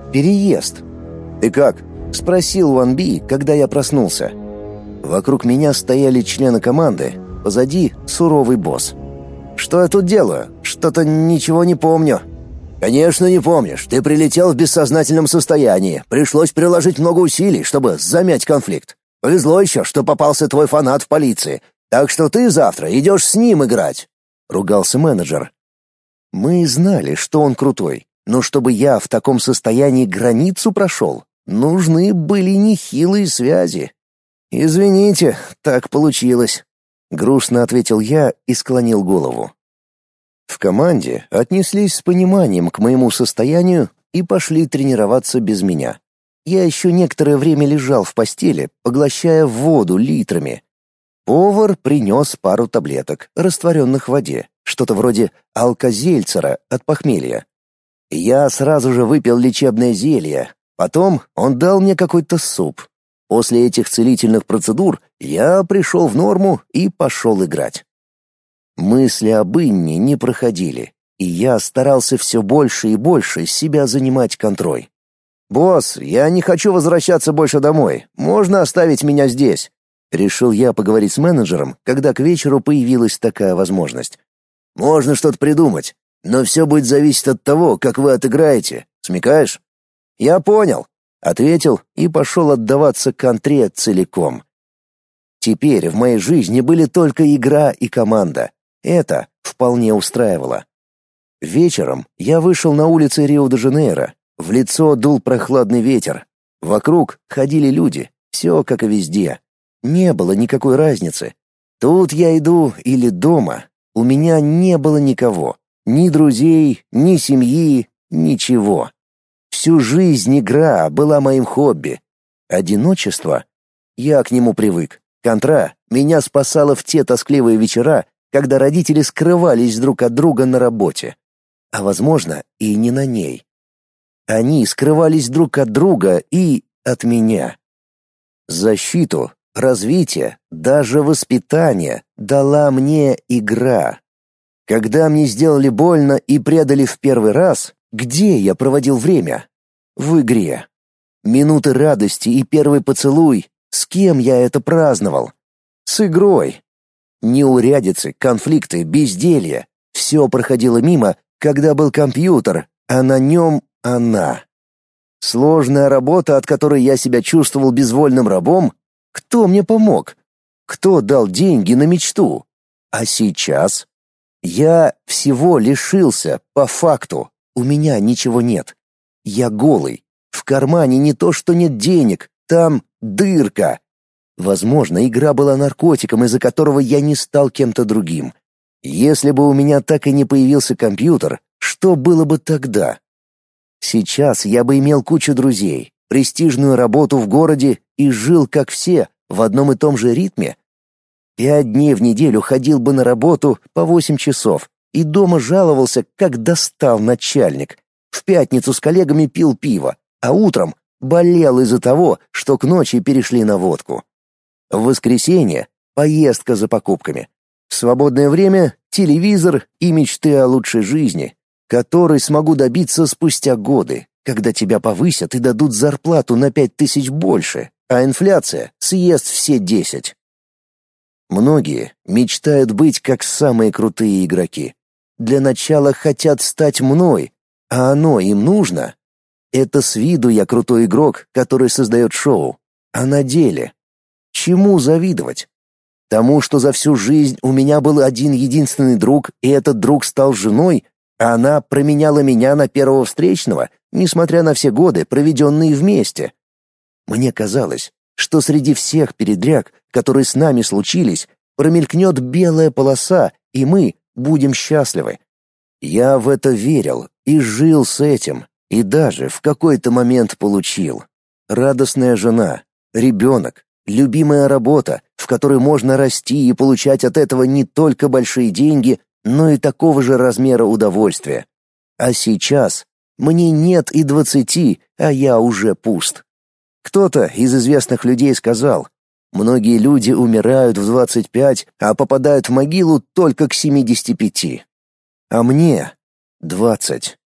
Переезд. «Ты как?» — спросил Ван Би, когда я проснулся. Вокруг меня стояли члены команды, позади суровый босс. «Что я тут делаю? Что-то ничего не помню». «Конечно не помнишь. Ты прилетел в бессознательном состоянии. Пришлось приложить много усилий, чтобы замять конфликт. Повезло еще, что попался твой фанат в полиции. Так что ты завтра идешь с ним играть», — ругался менеджер. Мы знали, что он крутой, но чтобы я в таком состоянии границу прошел, нужны были нехилые связи. «Извините, так получилось», — грустно ответил я и склонил голову. В команде отнеслись с пониманием к моему состоянию и пошли тренироваться без меня. Я еще некоторое время лежал в постели, поглощая воду литрами. Повар принес пару таблеток, растворенных в воде, что-то вроде алкозельцера от похмелья. Я сразу же выпил лечебное зелье, потом он дал мне какой-то суп. После этих целительных процедур я пришел в норму и пошел играть. Мысли об Инне не проходили, и я старался все больше и больше себя занимать контрой. «Босс, я не хочу возвращаться больше домой. Можно оставить меня здесь?» Решил я поговорить с менеджером, когда к вечеру появилась такая возможность. «Можно что-то придумать, но все будет зависеть от того, как вы отыграете. Смекаешь?» «Я понял», — ответил и пошел отдаваться контре целиком. Теперь в моей жизни были только игра и команда. Это вполне устраивало. Вечером я вышел на улицы Рио-де-Жанейро. В лицо дул прохладный ветер. Вокруг ходили люди, все как и везде. Не было никакой разницы. Тут я иду или дома. У меня не было никого. Ни друзей, ни семьи, ничего. Всю жизнь игра была моим хобби. Одиночество? Я к нему привык. Контра меня спасала в те тоскливые вечера, когда родители скрывались друг от друга на работе. А, возможно, и не на ней. Они скрывались друг от друга и от меня. Защиту, развитие, даже воспитание дала мне игра. Когда мне сделали больно и предали в первый раз, где я проводил время? В игре. Минуты радости и первый поцелуй. С кем я это праздновал? С игрой. Неурядицы, конфликты, безделье — все проходило мимо, когда был компьютер, а на нем она. Сложная работа, от которой я себя чувствовал безвольным рабом. Кто мне помог? Кто дал деньги на мечту? А сейчас? Я всего лишился, по факту. У меня ничего нет. Я голый. В кармане не то, что нет денег, там дырка. Возможно, игра была наркотиком, из-за которого я не стал кем-то другим. Если бы у меня так и не появился компьютер, что было бы тогда? Сейчас я бы имел кучу друзей, престижную работу в городе и жил, как все, в одном и том же ритме. 5 дней в неделю ходил бы на работу по 8 часов и дома жаловался, как достал начальник. В пятницу с коллегами пил пиво, а утром болел из-за того, что к ночи перешли на водку. В воскресенье — поездка за покупками. В свободное время — телевизор и мечты о лучшей жизни, которой смогу добиться спустя годы, когда тебя повысят и дадут зарплату на 5000 больше, а инфляция съест все 10. Многие мечтают быть как самые крутые игроки. Для начала хотят стать мной, а оно им нужно. Это с виду я крутой игрок, который создает шоу, а на деле чему завидовать? Тому, что за всю жизнь у меня был один единственный друг, и этот друг стал женой, а она променяла меня на первого встречного, несмотря на все годы, проведенные вместе. Мне казалось, что среди всех передряг, которые с нами случились, промелькнет белая полоса, и мы будем счастливы. Я в это верил и жил с этим, и даже в какой-то момент получил. Радостная жена, ребенок, любимая работа, в которой можно расти и получать от этого не только большие деньги, но и такого же размера удовольствия. А сейчас мне нет и 20, а я уже пуст. Кто-то из известных людей сказал: многие люди умирают в 25, а попадают в могилу только к 75. А мне 20.